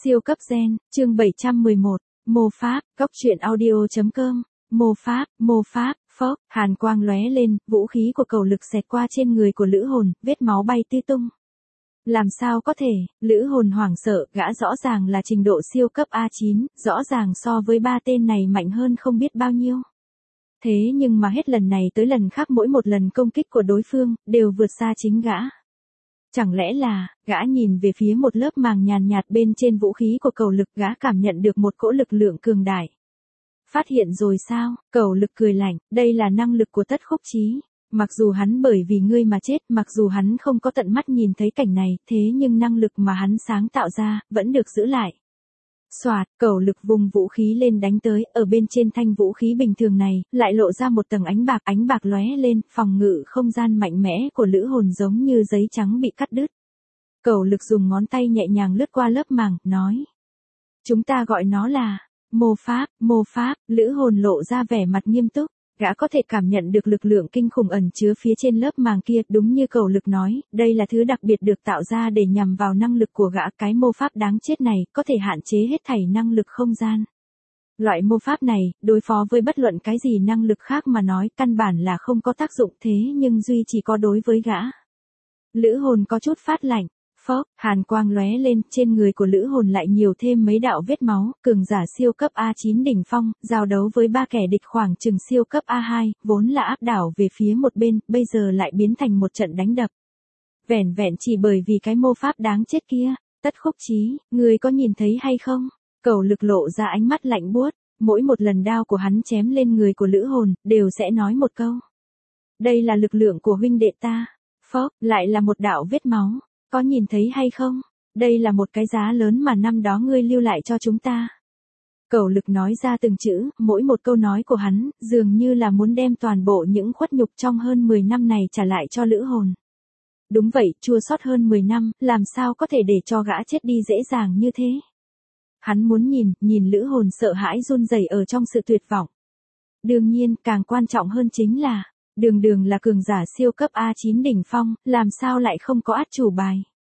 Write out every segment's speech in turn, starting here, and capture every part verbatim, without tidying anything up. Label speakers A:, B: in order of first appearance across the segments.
A: Siêu cấp gen, chương bảy trăm mười một, mô pháp, góc truyện audio.com, mô pháp, mô pháp, phốc, hàn quang lóe lên, vũ khí của cầu lực xẹt qua trên người của lữ hồn, vết máu bay tứ tung. Làm sao có thể, lữ hồn hoảng sợ, gã rõ ràng là trình độ siêu cấp A chín, rõ ràng so với ba tên này mạnh hơn không biết bao nhiêu. Thế nhưng mà hết lần này tới lần khác mỗi một lần công kích của đối phương, đều vượt xa chính gã. Chẳng lẽ là, gã nhìn về phía một lớp màng nhàn nhạt bên trên vũ khí của cầu lực, gã cảm nhận được một cỗ lực lượng cường đại. Phát hiện rồi sao? Cầu lực cười lạnh, đây là năng lực của Tất Khúc Chí. Mặc dù hắn bởi vì ngươi mà chết, mặc dù hắn không có tận mắt nhìn thấy cảnh này, thế nhưng năng lực mà hắn sáng tạo ra, vẫn được giữ lại. Soạt, cầu lực vùng vũ khí lên đánh tới, ở bên trên thanh vũ khí bình thường này, lại lộ ra một tầng ánh bạc, ánh bạc lóe lên, phòng ngự không gian mạnh mẽ của lữ hồn giống như giấy trắng bị cắt đứt. Cầu lực dùng ngón tay nhẹ nhàng lướt qua lớp màng, nói. Chúng ta gọi nó là, mô pháp, mô pháp, lữ hồn lộ ra vẻ mặt nghiêm túc. Gã có thể cảm nhận được lực lượng kinh khủng ẩn chứa phía trên lớp màng kia, đúng như cầu lực nói, đây là thứ đặc biệt được tạo ra để nhằm vào năng lực của gã, cái mô pháp đáng chết này, có thể hạn chế hết thảy năng lực không gian. Loại mô pháp này, đối phó với bất luận cái gì năng lực khác mà nói, căn bản là không có tác dụng thế nhưng duy chỉ có đối với gã. Lữ hồn có chút phát lạnh. Phốc, hàn quang lóe lên, trên người của lữ hồn lại nhiều thêm mấy đạo vết máu, cường giả siêu cấp A chín đỉnh phong, giao đấu với ba kẻ địch khoảng chừng siêu cấp A hai, vốn là áp đảo về phía một bên, bây giờ lại biến thành một trận đánh đập. Vẻn vẹn chỉ bởi vì cái mô pháp đáng chết kia, Tất Khúc Chí, người có nhìn thấy hay không? Cầu lực lộ ra ánh mắt lạnh buốt, mỗi một lần đao của hắn chém lên người của lữ hồn, đều sẽ nói một câu. Đây là lực lượng của huynh đệ ta. Phốc, lại là một đạo vết máu. Có nhìn thấy hay không? Đây là một cái giá lớn mà năm đó ngươi lưu lại cho chúng ta. Cầu lực nói ra từng chữ, mỗi một câu nói của hắn, dường như là muốn đem toàn bộ những khuất nhục trong hơn mười năm này trả lại cho lữ hồn. Đúng vậy, chua xót hơn mười năm, làm sao có thể để cho gã chết đi dễ dàng như thế? Hắn muốn nhìn, nhìn lữ hồn sợ hãi run rẩy ở trong sự tuyệt vọng. Đương nhiên, càng quan trọng hơn chính là, đường đường là cường giả siêu cấp A chín đỉnh phong, làm sao lại không có át chủ bài?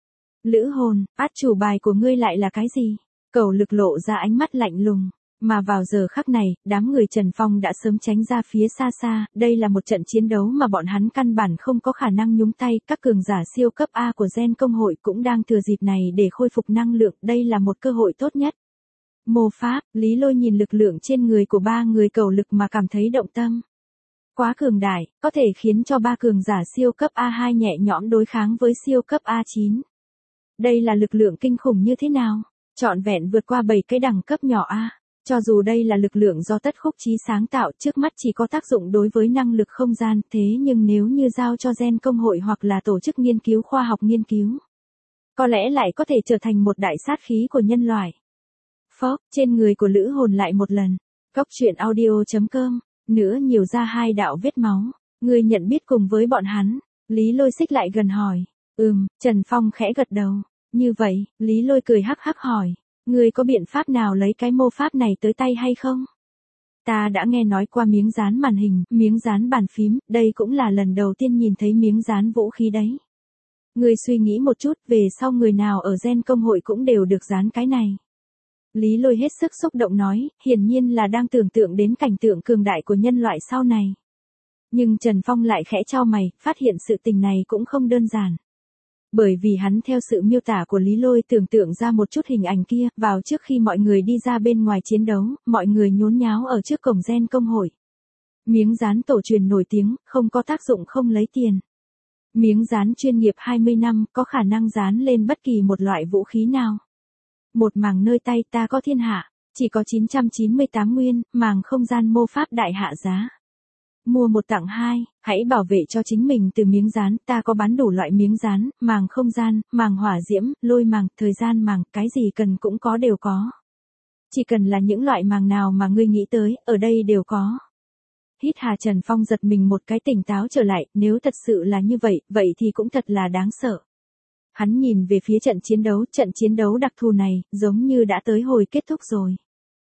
A: Lữ hồn, át chủ bài của ngươi lại là cái gì? Cầu lực lộ ra ánh mắt lạnh lùng. Mà vào giờ khắc này, đám người Trần Phong đã sớm tránh ra phía xa xa, đây là một trận chiến đấu mà bọn hắn căn bản không có khả năng nhúng tay, các cường giả siêu cấp A của Gen công hội cũng đang thừa dịp này để khôi phục năng lượng, đây là một cơ hội tốt nhất. Mô pháp, Lý Lôi nhìn lực lượng trên người của ba người cầu lực mà cảm thấy động tâm. Quá cường đại, có thể khiến cho ba cường giả siêu cấp A hai nhẹ nhõm đối kháng với siêu cấp A chín. Đây là lực lượng kinh khủng như thế nào? Trọn vẹn vượt qua bảy cái đẳng cấp nhỏ A. Cho dù đây là lực lượng do Tất Khúc Chí sáng tạo, trước mắt chỉ có tác dụng đối với năng lực không gian, thế nhưng nếu như giao cho Gen công hội hoặc là tổ chức nghiên cứu khoa học nghiên cứu, có lẽ lại có thể trở thành một đại sát khí của nhân loại. Phốc, trên người của lữ hồn lại một lần. Góc truyện audio.com, nữa nhiều ra hai đạo vết máu. Người nhận biết cùng với bọn hắn. Lý Lôi xích lại gần hỏi. Ừm, Trần Phong khẽ gật đầu. Như vậy, Lý Lôi cười hắc hắc hỏi. Người có biện pháp nào lấy cái mô pháp này tới tay hay không? Ta đã nghe nói qua miếng dán màn hình, miếng dán bàn phím, đây cũng là lần đầu tiên nhìn thấy miếng dán vũ khí đấy. Người suy nghĩ một chút, về sau người nào ở Gen công hội cũng đều được dán cái này. Lý Lôi hết sức xúc động nói, hiển nhiên là đang tưởng tượng đến cảnh tượng cường đại của nhân loại sau này. Nhưng Trần Phong lại khẽ chau mày, phát hiện sự tình này cũng không đơn giản. Bởi vì hắn theo sự miêu tả của Lý Lôi tưởng tượng ra một chút hình ảnh kia, vào trước khi mọi người đi ra bên ngoài chiến đấu, mọi người nhốn nháo ở trước cổng Gen công hội. Miếng dán tổ truyền nổi tiếng, không có tác dụng không lấy tiền. Miếng dán chuyên nghiệp hai mươi năm, có khả năng dán lên bất kỳ một loại vũ khí nào. Một màng nơi tay ta có thiên hạ, chỉ có chín trăm chín mươi tám nguyên, màng không gian mô pháp đại hạ giá. Mua một tặng hai, hãy bảo vệ cho chính mình từ miếng dán, ta có bán đủ loại miếng dán, màng không gian, màng hỏa diễm, lôi màng, thời gian màng, cái gì cần cũng có đều có. Chỉ cần là những loại màng nào mà ngươi nghĩ tới, ở đây đều có. Hít hà Trần Phong giật mình một cái tỉnh táo trở lại, nếu thật sự là như vậy, vậy thì cũng thật là đáng sợ. Hắn nhìn về phía trận chiến đấu, trận chiến đấu đặc thù này, giống như đã tới hồi kết thúc rồi.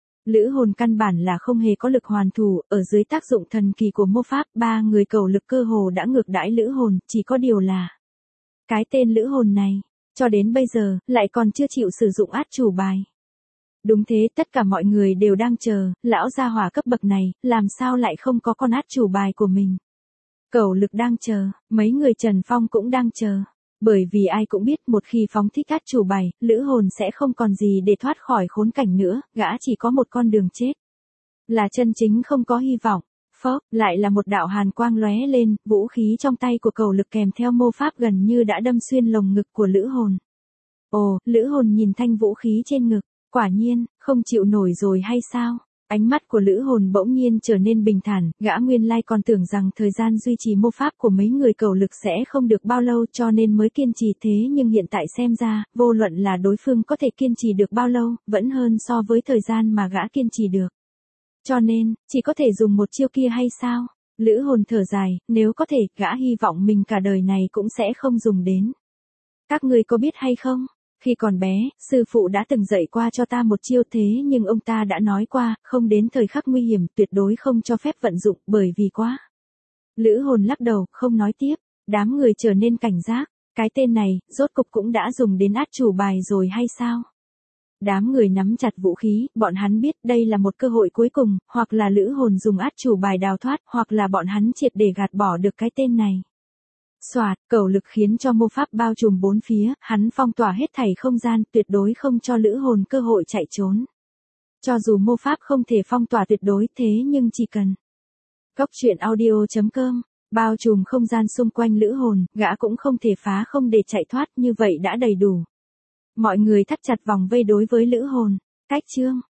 A: Lữ hồn căn bản là không hề có lực hoàn thủ, ở dưới tác dụng thần kỳ của mô pháp, ba người cầu lực cơ hồ đã ngược đãi lữ hồn, chỉ có điều là. Cái tên lữ hồn này, cho đến bây giờ, lại còn chưa chịu sử dụng át chủ bài. Đúng thế, tất cả mọi người đều đang chờ, lão gia hỏa cấp bậc này, làm sao lại không có con át chủ bài của mình. Cẩu Lực đang chờ, mấy người Trần Phong cũng đang chờ. Bởi vì ai cũng biết một khi phóng thích át chủ bài, Lữ Hồn sẽ không còn gì để thoát khỏi khốn cảnh nữa, gã chỉ có một con đường chết. Là chân chính không có hy vọng. Phốc, lại là một đạo hàn quang lóe lên, vũ khí trong tay của Cẩu Lực kèm theo mô pháp gần như đã đâm xuyên lồng ngực của Lữ Hồn. Ồ, Lữ Hồn nhìn thanh vũ khí trên ngực, quả nhiên, không chịu nổi rồi hay sao? Ánh mắt của Lữ Hồn bỗng nhiên trở nên bình thản, gã nguyên lai còn tưởng rằng thời gian duy trì mô pháp của mấy người Cẩu Lực sẽ không được bao lâu cho nên mới kiên trì thế nhưng hiện tại xem ra, vô luận là đối phương có thể kiên trì được bao lâu, vẫn hơn so với thời gian mà gã kiên trì được. Cho nên, chỉ có thể dùng một chiêu kia hay sao? Lữ Hồn thở dài, nếu có thể, gã hy vọng mình cả đời này cũng sẽ không dùng đến. Các ngươi có biết hay không? Khi còn bé, sư phụ đã từng dạy qua cho ta một chiêu thế nhưng ông ta đã nói qua, không đến thời khắc nguy hiểm tuyệt đối không cho phép vận dụng bởi vì quá. Lữ Hồn lắc đầu, không nói tiếp, đám người trở nên cảnh giác, cái tên này, rốt cục cũng đã dùng đến át chủ bài rồi hay sao? Đám người nắm chặt vũ khí, bọn hắn biết đây là một cơ hội cuối cùng, hoặc là Lữ Hồn dùng át chủ bài đào thoát, hoặc là bọn hắn triệt để gạt bỏ được cái tên này. Soạt, Cẩu Lực khiến cho mô pháp bao trùm bốn phía, hắn phong tỏa hết thảy không gian, tuyệt đối không cho Lữ Hồn cơ hội chạy trốn. Cho dù mô pháp không thể phong tỏa tuyệt đối thế nhưng chỉ cần. Góc truyện audio chấm com, bao trùm không gian xung quanh Lữ Hồn, gã cũng không thể phá không để chạy thoát như vậy đã đầy đủ. Mọi người thắt chặt vòng vây đối với Lữ Hồn. Cách chương.